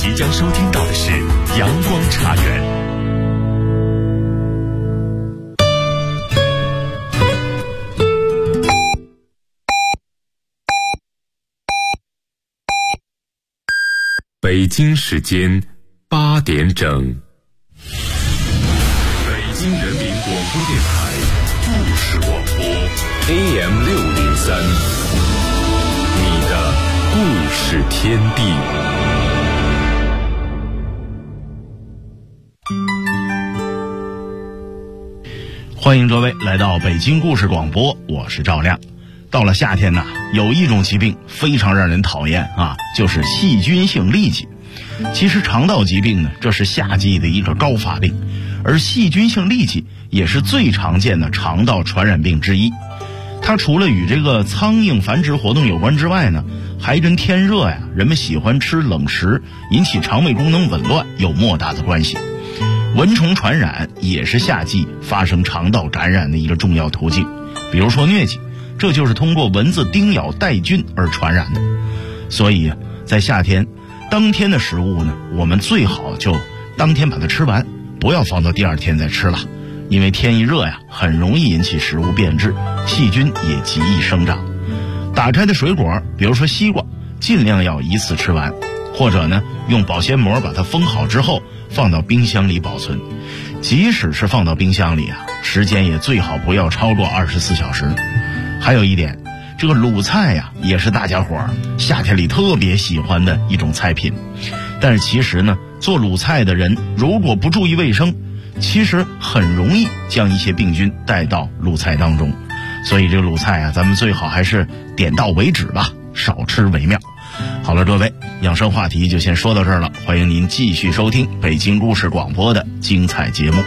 即将收听到的是阳光茶园。北京时间8点整，北京人民广播电台故事广播 AM603，你的故事天地。 欢迎各位来到北京故事广播，我是赵亮。到了夏天呢，有一种疾病非常让人讨厌啊，就是细菌性痢疾。其实肠道疾病呢，这是夏季的一个高发病，而细菌性痢疾也是最常见的肠道传染病之一。它除了与这个苍蝇繁殖活动有关之外呢，还跟天热呀，人们喜欢吃冷食，引起肠胃功能紊乱有莫大的关系。蚊虫传染也是夏季发生肠道感染的一个重要途径，比如说疟疾，这就是通过蚊子叮咬带菌而传染的。所以在夏天，当天的食物呢，我们最好就当天把它吃完，不要放到第二天再吃了，因为天一热呀，很容易引起食物变质，细菌也极易生长。打开的水果，比如说西瓜，尽量要一次吃完，或者呢，用保鲜膜把它封好之后放到冰箱里保存。即使是放到冰箱里啊，时间也最好不要超过24小时。还有一点，这个卤菜呀，也是大家伙儿夏天里特别喜欢的一种菜品。但是其实呢，做卤菜的人如果不注意卫生，其实很容易将一些病菌带到卤菜当中。所以这个卤菜啊，咱们最好还是点到为止吧，少吃为妙。好了，各位，养生话题就先说到这儿了，欢迎您继续收听北京故事广播的精彩节目。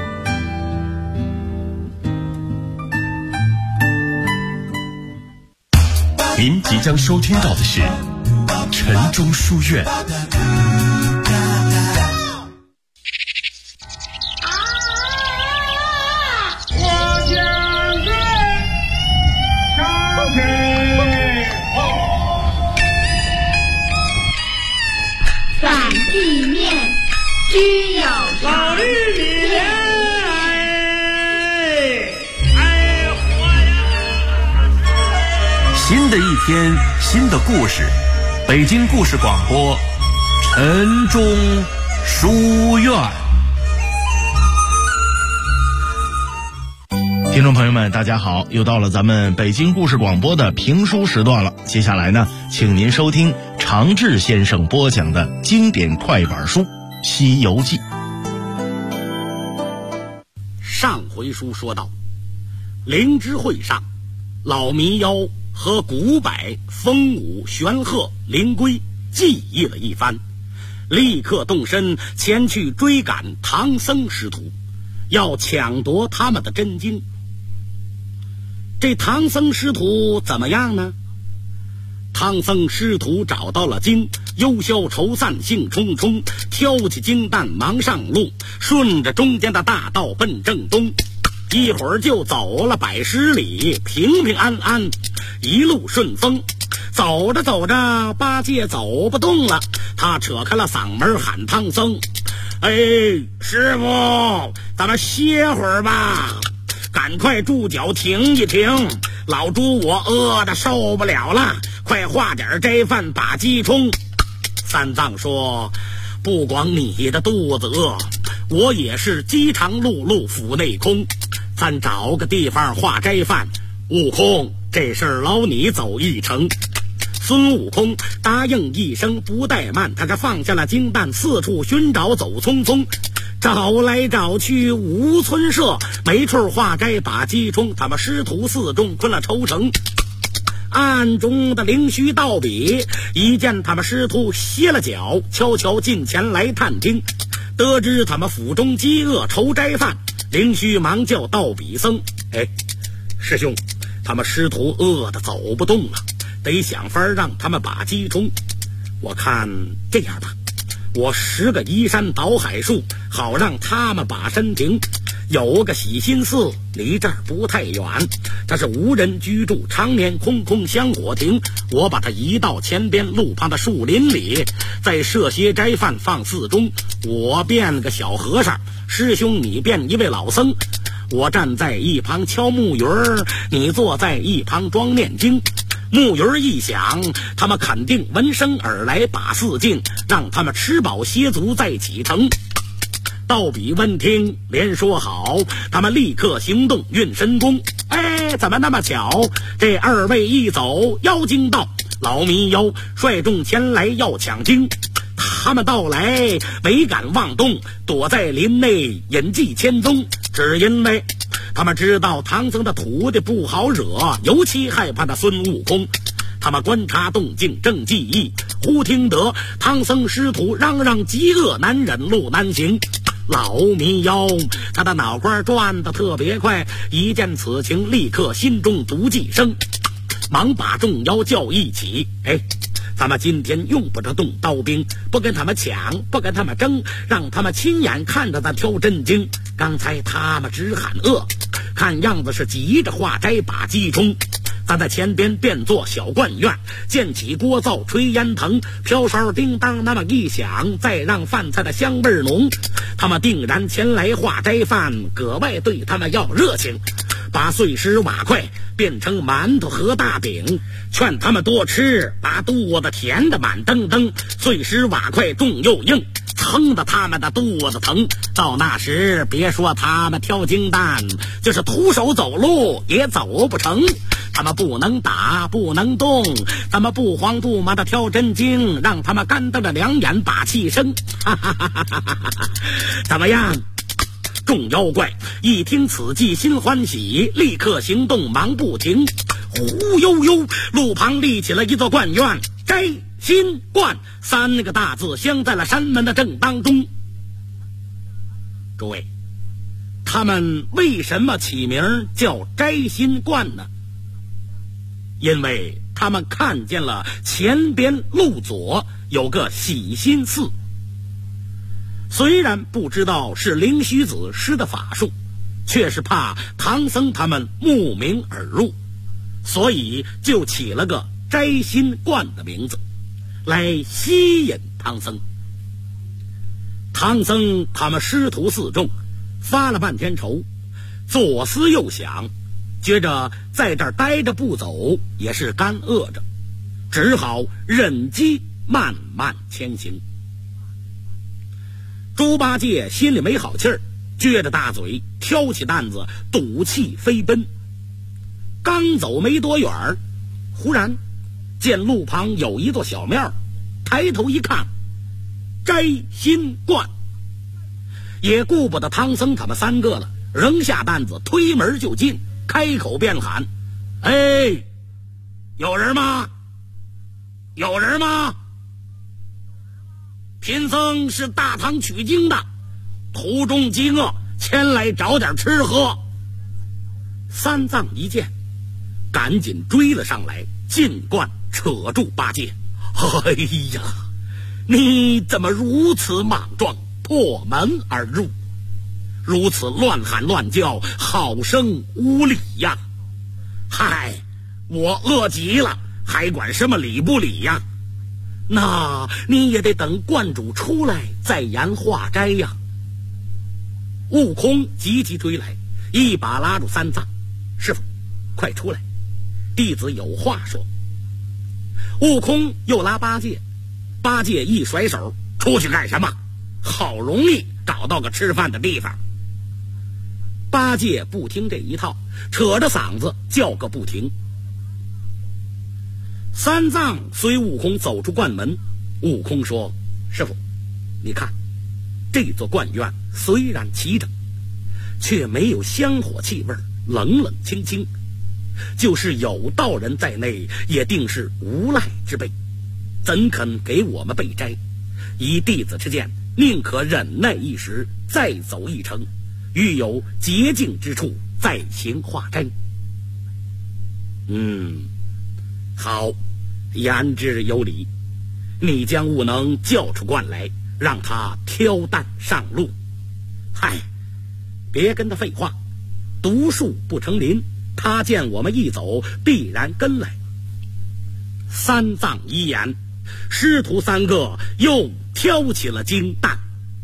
您即将收听到的是晨钟书院。 需要老绿米， 新的一天，新的故事，北京故事广播，晨钟书院。 听众朋友们，大家好，又到了咱们北京故事广播的评书时段了。接下来呢，请您收听常志先生播讲的经典快板书《西游记》。 上回书说到，灵芝会上，老迷妖和古柏、风舞、玄鹤、灵龟计议了一番，立刻动身前去追赶唐僧师徒，要抢夺他们的真经。这唐僧师徒怎么样呢？唐僧师徒找到了经，忧消愁散兴冲冲，挑起经担忙上路，顺着中间的大道奔正东，一会儿就走了110里，平平安安，一路顺风。走着走着，八戒走不动了，他扯开了嗓门喊唐僧：哎，师傅，咱们歇会儿吧，赶快住脚停一停，老猪我饿得受不了了，快化点斋饭把鸡冲。三藏说：不光你的肚子饿，我也是饥肠辘辘腹内空，咱找个地方化斋饭。悟空，这事儿劳你走一程。孙悟空答应一声不怠慢，他是放下了经担，四处寻找走匆匆，找来找去无村舍，没处化斋把鸡冲，他们师徒四众困了愁城。暗中的灵虚道比一见他们师徒歇了脚，悄悄近前来探听，得知他们府中饥饿愁斋饭，灵虚忙叫道比僧：哎，师兄，他们师徒饿得走不动了，得想法让他们把鸡冲。我看这样吧，我10个移山倒海术，好让他们把身停。 有个喜心寺，离这儿不太远，这是无人居住，常年空空香火亭。我把它移到前边路旁的树林里，再设些斋饭放寺中。我变个小和尚，师兄你变一位老僧，我站在一旁敲木鱼儿，你坐在一旁装念经。木鱼儿一响，他们肯定闻声而来，把寺进，让他们吃饱歇足再启程。道比闻听，连说好，他们立刻行动，运神功。哎，怎么那么巧？这二位一走，妖精到，老迷妖率众前来要抢经。他们到来，没敢妄动，躲在林内隐迹千踪，只因为他们知道唐僧的徒弟不好惹，尤其害怕的孙悟空。他们观察动静，正记忆，忽听得唐僧师徒嚷嚷饥饿难忍，路难行。老迷妖他的脑瓜转得特别快，一见此情，立刻心中毒计生，忙把众妖叫一起。哎，咱们今天用不着动刀兵，不跟他们抢，不跟他们争，让他们亲眼看着咱挑真经。刚才他们直喊饿，看样子是急着化斋把鸡冲。咱在前边变作小灌院，建起锅灶炊烟腾，飘哨叮当那么一响，再让饭菜的香味浓。他们定然前来化斋饭，格外对他们要热情，把碎石瓦块变成馒头和大饼，劝他们多吃，把肚子填得满登登。碎石瓦块重又硬，撑得他们的肚子疼。到那时别说他们挑金蛋，就是徒手走路也走不成。他们不能打，不能动，咱们不慌不忙的挑真经，让他们干瞪着两眼把气生。怎么样？众妖怪一听此计心欢喜，立刻行动忙不停。忽悠悠，路旁立起了一座观院，斋心观三个大字镶在了山门的正当中。诸位，他们为什么起名叫斋心观呢？因为他们看见了前边路左有个喜心寺，虽然不知道是灵虚子施的法术，却是怕唐僧他们慕名而入，所以就起了个斋心观的名字，来吸引唐僧。唐僧他们师徒四众发了半天愁，左思右想，觉着在这儿待着不走也是干饿着，只好忍饥慢慢前行。猪八戒心里没好气儿，撅着大嘴挑起担子赌气飞奔。刚走没多远，忽然见路旁有一座小庙，抬头一看，斋心观。也顾不得唐僧他们三个了，扔下担子推门就进，开口便喊：哎，有人吗？有人吗？贫僧是大唐取经的，途中饥饿，前来找点吃喝。三藏一见，赶紧追了上来，进观扯住八戒：哎呀，你怎么如此莽撞，破门而入，如此乱喊乱叫，好生无礼呀！嗨，我饿极了，还管什么礼不礼呀？那你也得等观主出来再言化斋呀。悟空急急追来，一把拉住三藏：师傅，快出来，弟子有话说。悟空又拉八戒，八戒一甩手：出去干什么？好容易找到个吃饭的地方。八戒不听这一套，扯着嗓子叫个不停。三藏随悟空走出观门，悟空说：师傅，你看这座观院虽然齐整，却没有香火气味，冷冷清清，就是有道人在内，也定是无赖之辈，怎肯给我们备斋？以弟子之见，宁可忍耐一时，再走一程，遇有洁净之处再行化斋。好，言之有理，你将悟能叫出观来，让他挑担上路。嗨， 别跟他废话，独树不成林，他见我们一走，必然跟来。三藏一言，师徒三个又挑起了金担。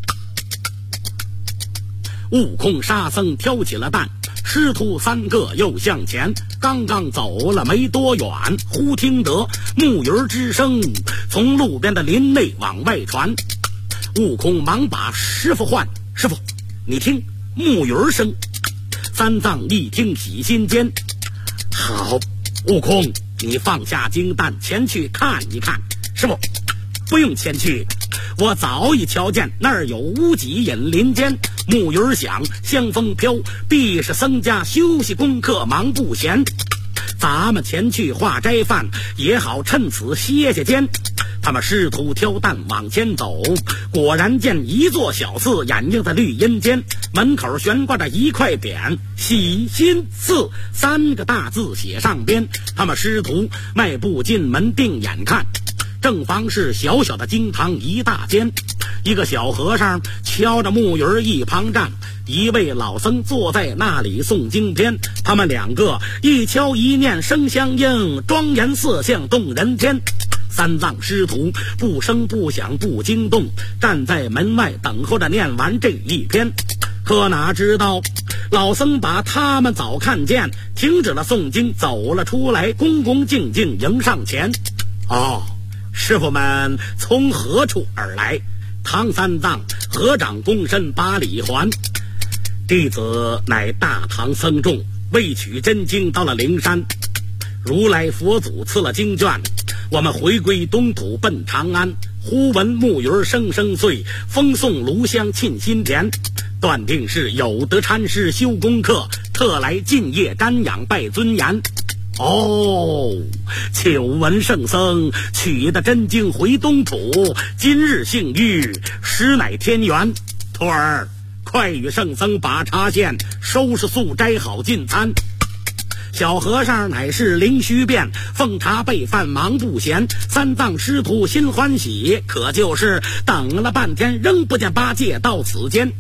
悟空沙僧挑起了担，师徒三个又向前。刚刚走了没多远，忽听得木鱼之声从路边的林内往外传。悟空忙把师傅唤：“师傅，你听木鱼声。”三藏一听喜心间，好，悟空，你放下金担前去看一看。师傅，不用前去，我早已瞧见那儿有屋脊隐林间，木鱼响，香风飘，必是僧家休息功课忙不闲。咱们前去化斋饭，也好趁此歇歇间。他们师徒挑担往前走，果然见一座小寺掩映在绿荫间，门口悬挂着一块匾，喜心寺3个大字写上边。他们师徒迈步进门，定眼看，正房是小小的经堂一大间，一个小和尚敲着木鱼一旁站，一位老僧坐在那里诵经篇。他们两个一敲一念声相应，庄严色相动人间。三藏师徒不声不响不惊动，站在门外等候着念完这一篇。可哪知道老僧把他们早看见，停止了诵经，走了出来，恭恭敬敬迎上前。哦，师傅们从何处而来？唐三藏合掌躬身把礼还。弟子乃大唐僧众，为取真经到了灵山，如来佛祖赐了经卷，我们回归东土奔长安。忽闻木鱼声声碎，风送炉香沁心田，断定是有德禅师修功课，特来尽夜瞻仰拜尊严。哦，久闻圣僧取得真经回东土，今日幸遇，实乃天缘。徒儿，快与圣僧把茶献，收拾素斋好进餐。小和尚乃是灵虚变，奉茶备饭忙不闲。三藏师徒心欢喜，可就是等了半天，仍不见八戒到此间。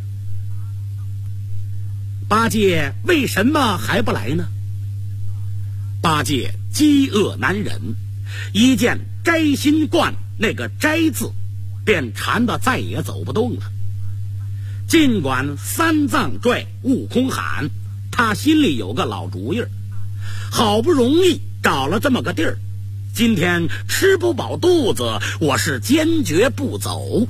八戒为什么还不来呢？八戒饥饿难忍，一见斋心观那个斋字，便馋得再也走不动了。尽管三藏拽，悟空喊，他心里有个老主意，好不容易找了这么个地儿，今天吃不饱肚子，我是坚决不走。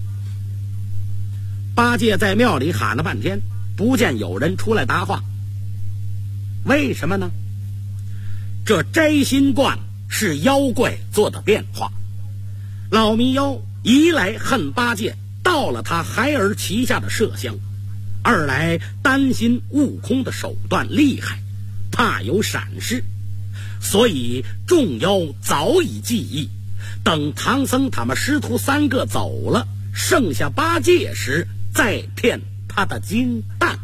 八戒在庙里喊了半天，不见有人出来答话。为什么呢？这斋心观是妖怪做的变化，老迷妖一来恨八戒盗了他孩儿旗下的麝香，二来担心悟空的手段厉害，怕有闪失，所以众妖早已记忆，等唐僧他们师徒三个走了，剩下八戒时再骗他的金蛋。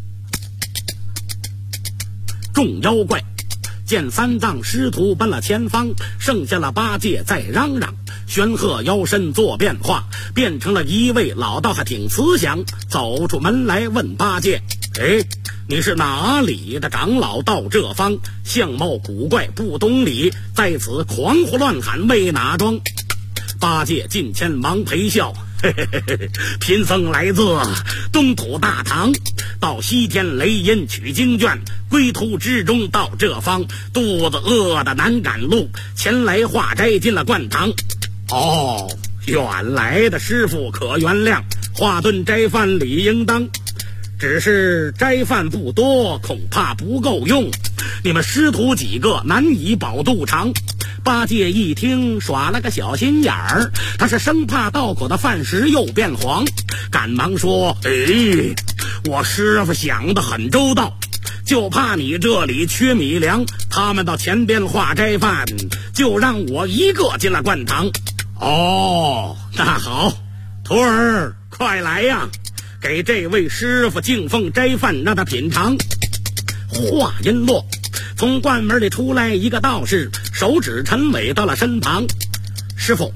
众妖怪见三藏师徒奔了前方，剩下了八戒在嚷嚷，玄鹤腰身做变化，变成了一位老道，还挺慈祥，走出门来问八戒：哎，你是哪里的长老到这方？相貌古怪不懂礼，在此狂呼乱喊为哪桩？八戒近前忙陪笑，嘿嘿嘿嘿，贫僧来自东土大唐，到西天雷音取经卷，归途之中到这方，肚子饿得难赶路，前来化斋进了灌堂。哦，远来的师傅可原谅，化顿斋饭理应当，只是斋饭不多，恐怕不够用，你们师徒几个难以饱肚肠。八戒一听，耍了个小心眼儿，他是生怕到口的饭食又变黄，赶忙说：哎，我师傅想得很周到，就怕你这里缺米粮，他们到前边化斋饭，就让我一个进了灌堂。哦，那好，徒儿快来呀，给这位师傅敬奉斋饭，让他品尝。话音落，从灌门里出来一个道士，手指陈尾到了身旁。师傅，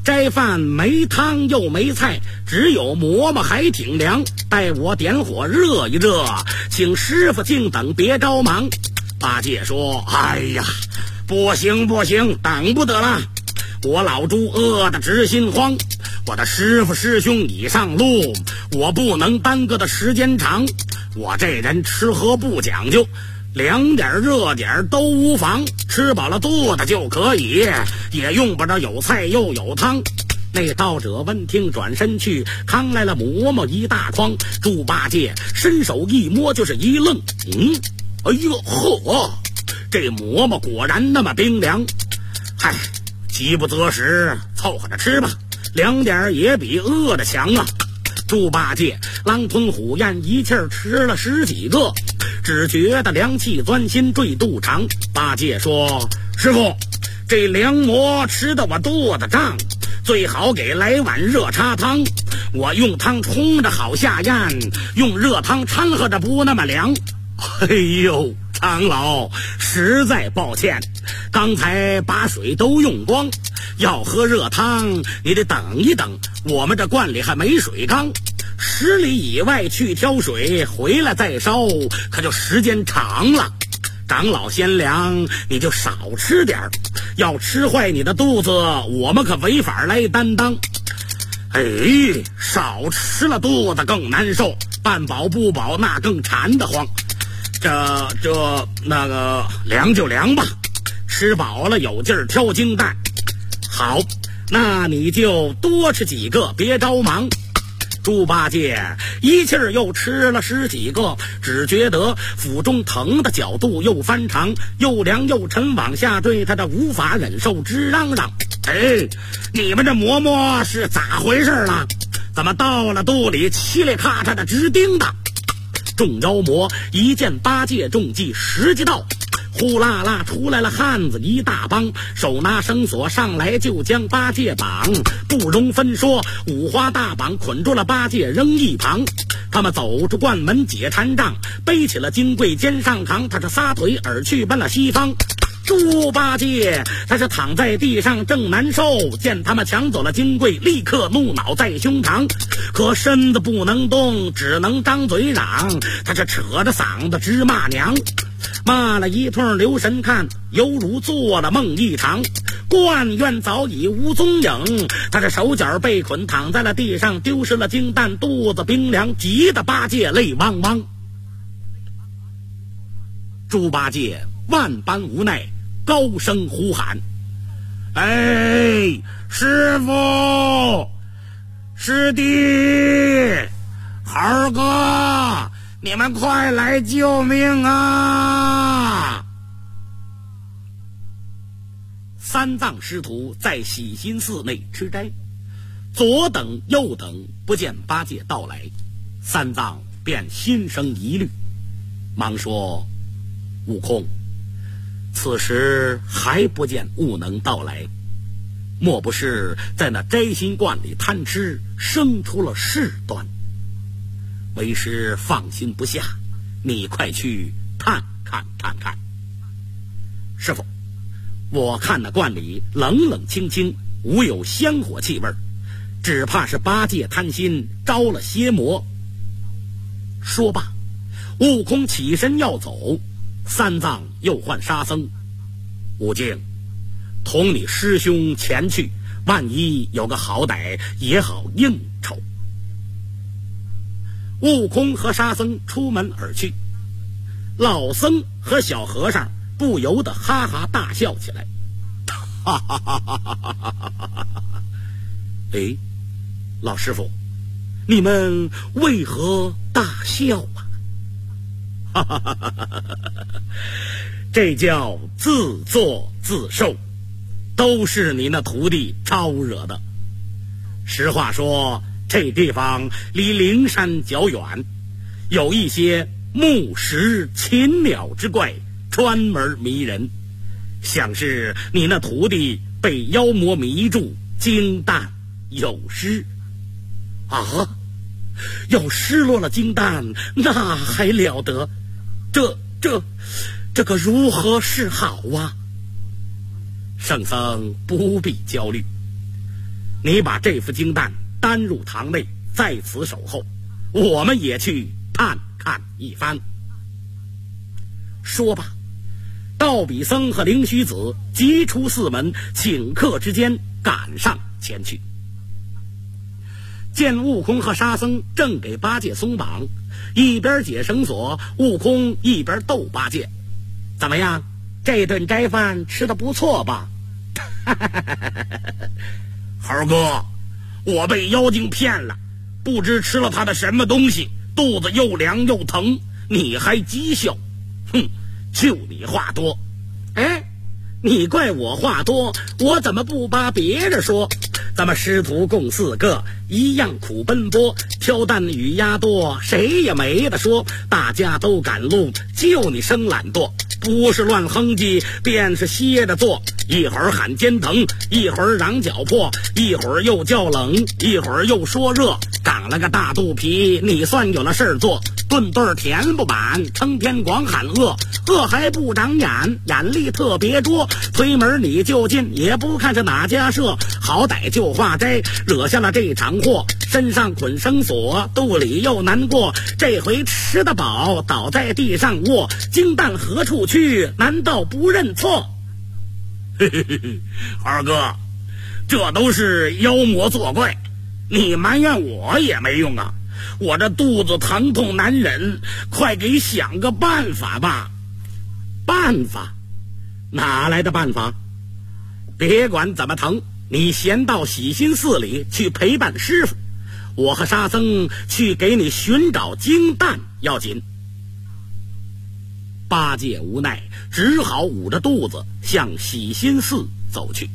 斋饭没汤又没菜，只有馍馍还挺凉，待我点火热一热，请师傅静等别着忙。八戒说：哎呀，不行，等不得了，我老猪饿得直心慌，我的师傅师兄已上路，我不能耽搁的时间长，我这人吃喝不讲究，凉点热点都无妨，吃饱了肚子就可以，也用不着有菜又有汤。那道者闻听转身去，扛来了馍馍一大筐。猪八戒伸手一摸就是一愣，哎呦呵，这馍馍果然那么冰凉。嗨，饥不择食，凑合着吃吧，凉点也比饿的强啊。猪八戒狼吞虎咽一气儿吃了10几个，只觉得凉气钻心坠肚肠。八戒说：师傅，这凉馍吃得我肚子胀，最好给来碗热叉汤，我用汤冲着好下咽，用热汤掺和着不那么凉。哎呦，长老实在抱歉，刚才把水都用光，要喝热汤你得等一等，我们这罐里还没水缸，10里以外去挑水，回来再烧，可就时间长了。长老先凉，你就少吃点儿，要吃坏你的肚子，我们可没法来担当。哎，少吃了肚子更难受，半饱不饱那更馋得慌。那个凉就凉吧，吃饱了有劲儿挑金蛋。好，那你就多吃几个，别着忙。猪八戒一气儿又吃了10几个，只觉得腹中疼的角度又翻长，又凉又沉往下坠，他这无法忍受，直嚷嚷：哎，你们这馍馍是咋回事了？怎么到了肚里嘁哩咔嚓的直叮当？众妖魔一见八戒中计，时机到，呼啦啦出来了汉子一大帮，手拿绳索上来就将八戒绑，不容分说，五花大绑捆住了八戒扔一旁。他们走出关门解禅杖，背起了金柜肩上扛，他是撒腿而去奔了西方。猪八戒他是躺在地上正难受，见他们抢走了金柜，立刻怒恼在胸膛，可身子不能动，只能张嘴嚷，他是扯着嗓子直骂娘，骂了一通留神看，犹如做了梦一场。官员早已无踪影，他这手脚被捆躺在了地上，丢失了金蛋，肚子冰凉，急得八戒泪汪汪。猪八戒万般无奈，高声呼喊：哎，师傅，师弟，猴哥，你们快来救命啊！三藏师徒在喜心寺内吃斋，左等右等不见八戒到来，三藏便心生疑虑，忙说：悟空，此时还不见悟能到来，莫不是在那摘心观里贪吃，生出了事端？为师放心不下，你快去看看。师傅，我看那罐里冷冷清清，无有香火气味，只怕是八戒贪心招了邪魔。说罢，悟空起身要走，三藏又唤沙僧：悟净，同你师兄前去，万一有个好歹也好应酬。悟空和沙僧出门而去，老僧和小和尚不由得哈哈大笑起来。哈哈哈哈哈哈！哎，老师傅，你们为何大笑啊？哈哈哈哈哈！这叫自作自受，都是你那徒弟招惹的。实话说，这地方离灵山较远，有一些木石禽鸟之怪，专门迷人，想是你那徒弟被妖魔迷住，精蛋有失啊！要失落了金蛋，那还了得？这个如何是好啊？圣僧不必焦虑， 你把这副金蛋担入堂内，在此守候，我们也去探看一番。说罢，道比僧和灵虚子急出寺门，顷刻之间赶上前去。见悟空和沙僧正给八戒松绑，一边解绳索，悟空一边逗八戒：怎么样，这顿斋饭吃得不错吧？猴哥，我被妖精骗了，不知吃了他的什么东西，肚子又凉又疼，你还讥笑？哼，就你话多。哎，你怪我话多，我怎么不把别人说？咱们师徒共4个，一样苦奔波，挑担与压多，谁也没得说。大家都赶路，就你生懒惰，不是乱哼唧，便是歇着做。一会儿喊肩疼，一会儿嚷脚破，一会儿又叫冷，一会儿又说热。长了个大肚皮，你算有了事儿做。顿顿填不满，成天光喊饿，饿还不长眼，眼力特别拙。推门你就进，也不看是哪家社，好歹就化斋，惹下了这场祸。身上捆绳索，肚里又难过，这回吃得饱，倒在地上卧。金蛋何处去？难道不认错？嘿嘿嘿，二哥，这都是妖魔作怪，你埋怨我也没用啊！我这肚子疼痛难忍，快给想个办法吧。办法？哪来的办法？别管怎么疼，你先到喜心寺里去陪伴师傅，我和沙僧去给你寻找金蛋要紧。八戒无奈，只好捂着肚子向喜心寺走去。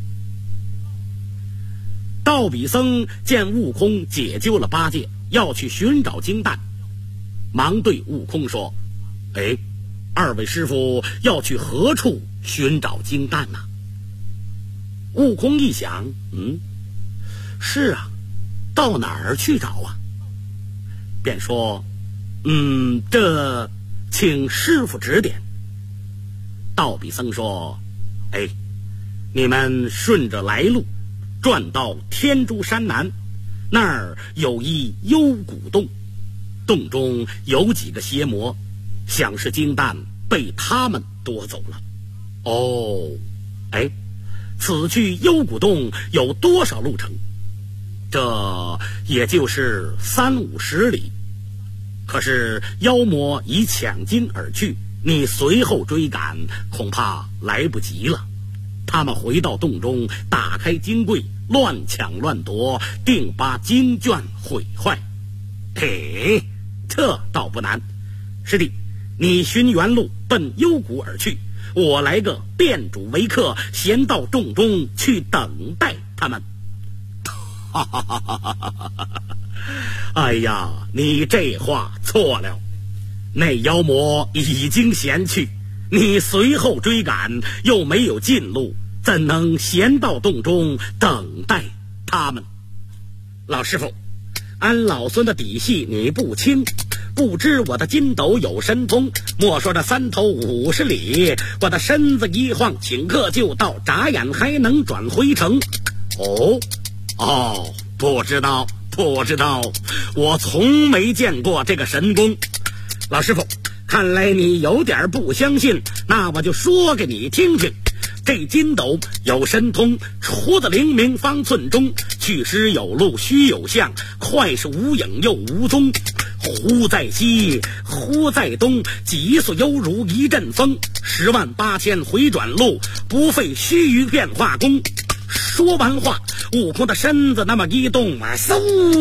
道比僧见悟空解救了八戒，要去寻找金蛋，忙对悟空说：哎，二位师傅要去何处寻找金蛋呢？悟空一想，是啊，到哪儿去找啊？便说：这请师傅指点。道比僧说：哎，你们顺着来路，转到天竺山南，那儿有一幽谷洞，洞中有几个邪魔，想是金蛋被他们夺走了。哦，哎，此去幽谷洞有多少路程？这也就是30-50里。可是妖魔已抢金而去，你随后追赶，恐怕来不及了。他们回到洞中，打开金柜，乱抢乱夺，定把经卷毁坏。嘿，这倒不难。师弟，你寻原路奔幽谷而去，我来个变主为客，先到洞中去等待他们。哈哈哈哈哈哈！哎呀，你这话错了，那妖魔已经闲去，你随后追赶，又没有近路，怎能闲到洞中等待他们？老师傅，俺老孙的底细你不清，不知我的筋斗有神通，莫说这3头50里，我的身子一晃，顷刻就到，眨眼还能转回城。哦，不知道，我从没见过这个神功。老师傅，看来你有点不相信，那我就说给你听听。这筋斗有神通，出自灵明方寸中，去时有路须有相，快是无影又无踪，忽在西忽在东，急速犹如一阵风，108000回转路，不费须臾变化功。说完话，悟空的身子那么一动，嗖，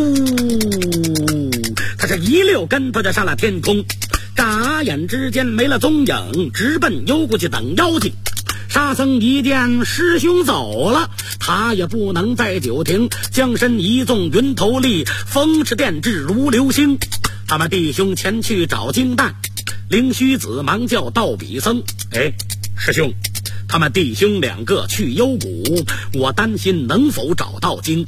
他是一溜跟头就上了天空，眨眼之间没了踪影，直奔幽谷去等妖精。沙僧一见师兄走了，他也不能再久停，将身一纵，云头立，风驰电掣如流星。他们弟兄前去找金蛋，灵虚子忙叫道比僧：哎，师兄，他们弟兄2个去幽谷，我担心能否找到金。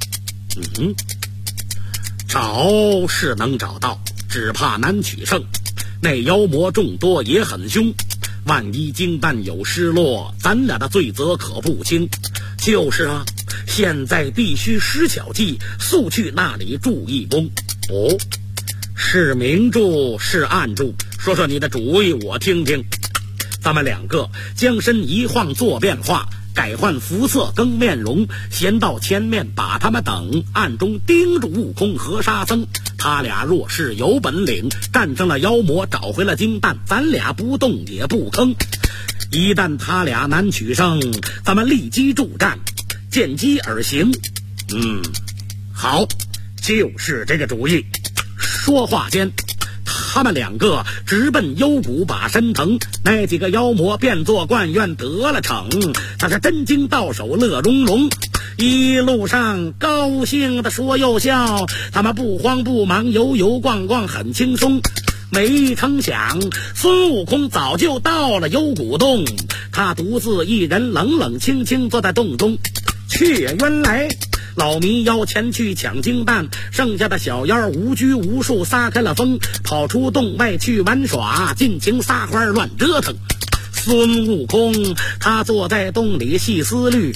找是能找到，只怕难取胜，那妖魔众多也很凶，万一金蛋有失落，咱俩的罪责可不轻。 就是啊，现在必须施巧计，速去那里助义工。哦，是明著是暗著，说说你的主意我听听。咱们两个将身一晃做变化，改换肤色更面容，先到前面把他们等暗中盯住悟空和沙僧。他俩若是有本领，战胜了妖魔，找回了金蛋，咱俩不动也不吭。一旦他俩难取胜，咱们立即助战，见机而行。好，就是这个主意。说话间，他们两个直奔幽谷把身腾，那几个妖魔变作惯愿得了逞，他是真经到手乐融融。一路上高兴的说又笑，他们不慌不忙，游游逛逛很轻松。没成想孙悟空早就到了幽谷洞，他独自一人冷冷清清坐在洞中。却原来老迷妖前去抢金蛋，剩下的小妖无拘无束撒开了风，跑出洞外去玩耍，尽情撒欢乱折腾。孙悟空他坐在洞里细思虑，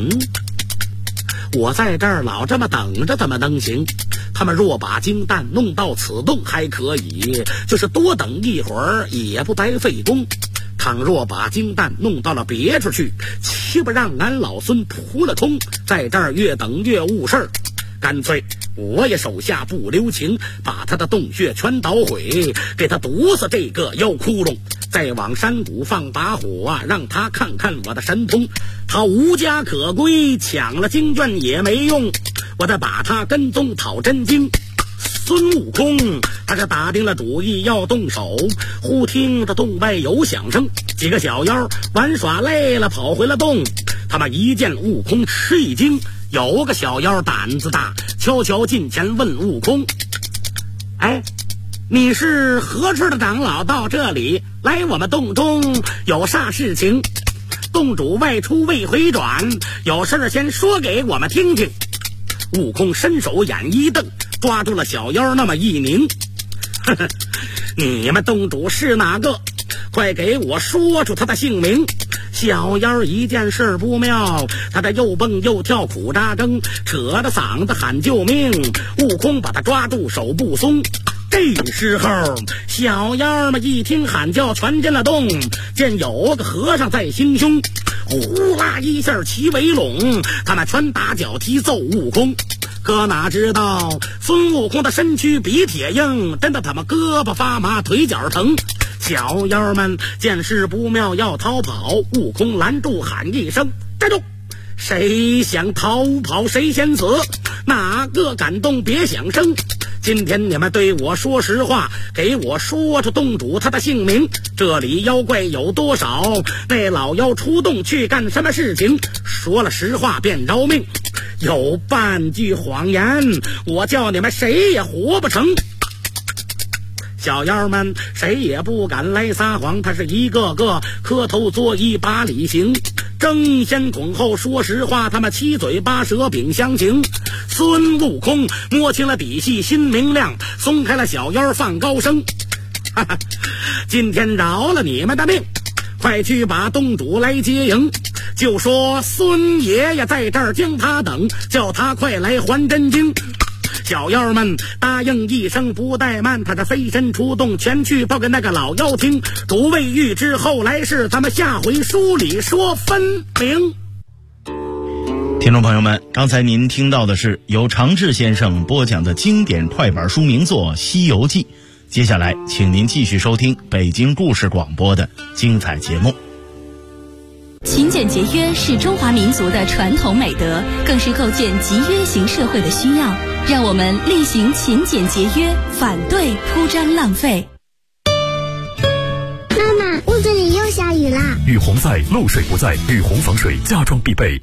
我在这儿老这么等着怎么能行？他们若把金蛋弄到此洞还可以，就是多等一会儿也不白费功。倘若把金蛋弄到了别处去，岂不让俺老孙扑了空？在这儿越等越误事儿，干脆我也手下不留情，把他的洞穴全捣毁，给他毒死这个妖窟窿，再往山谷放把火啊，让他看看我的神通。他无家可归，抢了经卷也没用，我再把他跟踪讨真经。孙悟空他是打定了主意要动手，忽听着洞外有响声，几个小妖玩耍累了跑回了洞。他们一见悟空吃一惊，有个小妖胆子大，悄悄近前问悟空：哎，你是何处的长老，到这里来我们洞中有啥事情？洞主外出未回转，有事先说给我们听听。悟空伸手眼一瞪，抓住了小妖那么一拧，你们洞主是哪个？快给我说出他的姓名。小妖一见事不妙，他这又蹦又跳苦扎挣，扯着嗓子喊救命。悟空把他抓住手不松。这时候小妖们一听喊叫，全进了洞，见有个和尚在行凶，呼啦一下齐围拢，他们全打脚踢揍悟空。可哪知道孙悟空的身躯比铁硬，真的他们胳膊发麻，腿脚疼。小妖们见势不妙要逃跑，悟空拦住喊一声：站住！谁想逃跑谁先死，哪个敢动别响声。今天你们对我说实话，给我说出洞主他的姓名，这里妖怪有多少，那老妖出洞去干什么事情，说了实话便饶命，有半句谎言我叫你们谁也活不成。小妖们谁也不敢来撒谎，他是一个个磕头作揖把礼行，争先恐后说实话，他们七嘴八舌秉相情。孙悟空摸清了底细心明亮，松开了小妖放高声：哈哈，今天饶了你们的命，快去把洞主来接迎，就说孙爷爷在这儿将他等，叫他快来还真经。小妖们答应一声不怠慢，他这飞身出洞，全去报给那个老妖听。主未预知后来事，咱们下回书里说分明。 听众朋友们，刚才您听到的是由常志先生播讲的经典快板书名作《西游记》。接下来请您继续收听北京故事广播的精彩节目。 勤俭节约是中华民族的传统美德，更是构建集约型社会的需要。让我们厉行勤俭节约，反对铺张浪费。 妈妈，屋子里又下雨啦！ 雨洪在，漏水不在，雨洪防水家装必备。